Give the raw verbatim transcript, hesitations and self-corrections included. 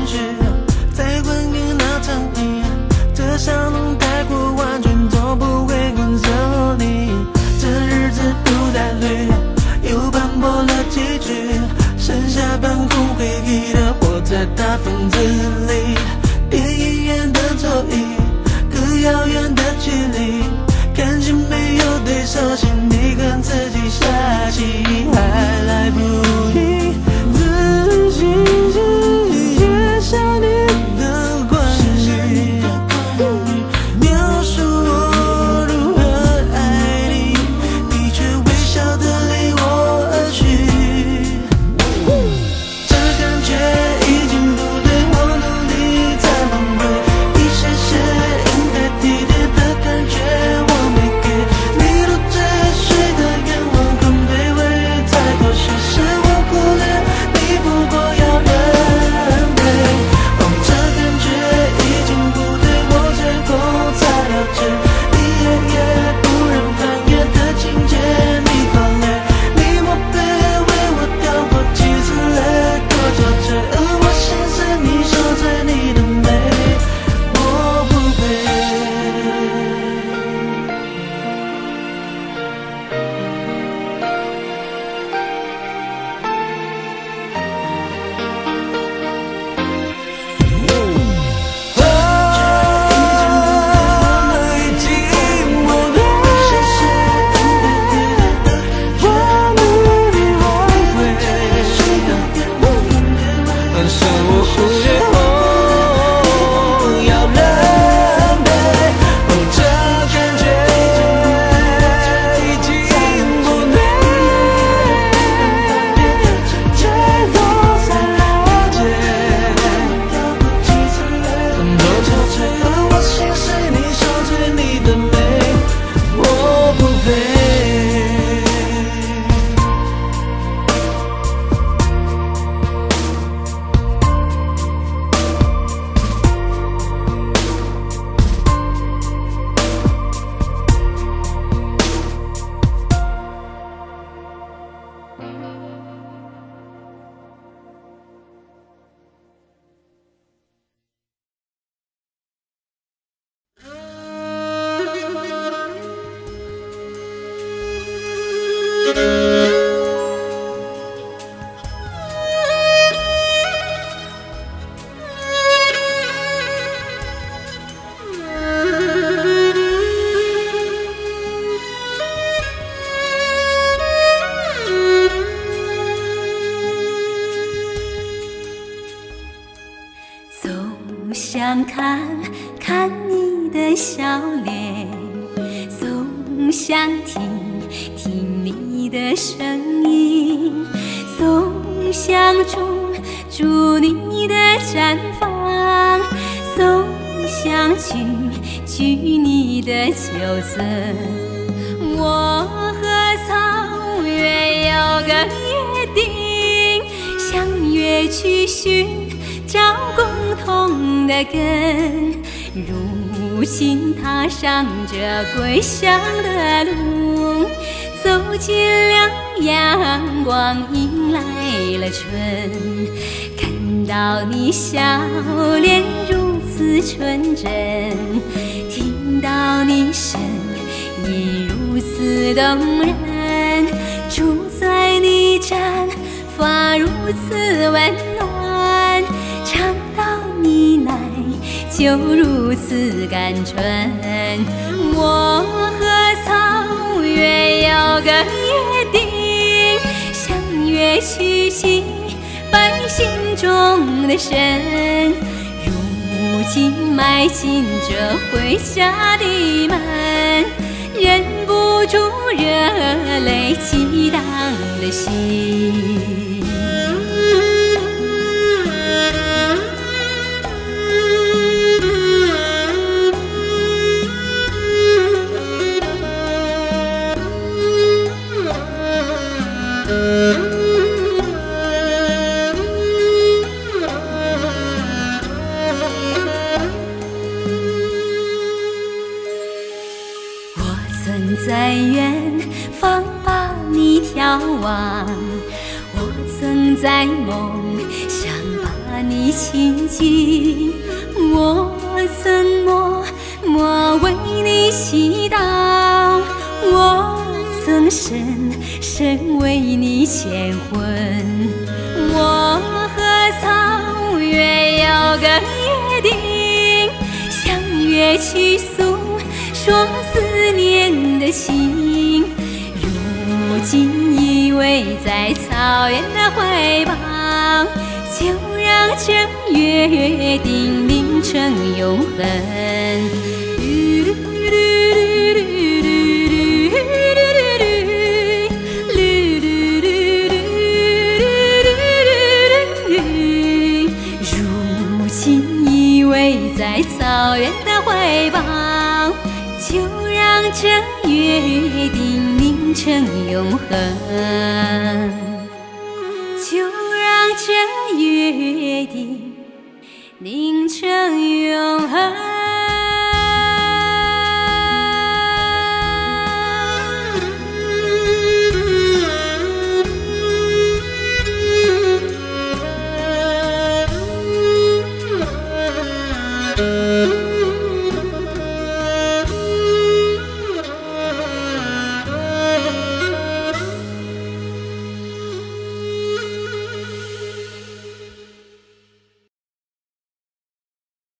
实，再还给那场你，这香浓太过完全都不会困死你。这日子不太对，又斑驳了几句，剩下半空回忆的活在大房子里。电影院的座椅，隔遥远的距离，感情没有对手戏，你跟自己下棋，还来不及自己写下你的关于，描述我如何爱你，你却微笑的离我而去。这感觉已经不对，我努力在挽回一些些应该体贴的感觉，我没给你都在睡的愿望，很卑微才妥协，是我忽略你，不过要认赔。哦，这感觉已经不对，我最后才了解，你夜夜不忍翻阅的情节，你忽略，你默背为我掉过几次泪，多憔悴，而我心思你受罪，你的美我不配。 总想看看你的笑脸，总想听听你的声音，总想捉住你的绽放，总想去去你的秋色。我和草原有个约定，相约去寻找共同的根，如今踏上这归乡的路，走进了阳光，迎来了春，看到你笑脸如此纯真，听到你声音如此动人，住在你毡发如此温暖，唱到你奶就如此甘醇。我和草原有个约定，相约去祈百姓中的神，如今迈进这回家的门，忍不住热泪激荡的心。在远方把你眺望，我曾在梦想把你亲近，我怎么么为你祈祷？我曾深深为你牵魂。我和草原有个约定，相约去诉说思念的情。如今依偎在草原的怀抱，就让这约定凝成永恒。如今依偎在草原的怀抱，就让这约定凝成永恒，就让这约定凝成永恒。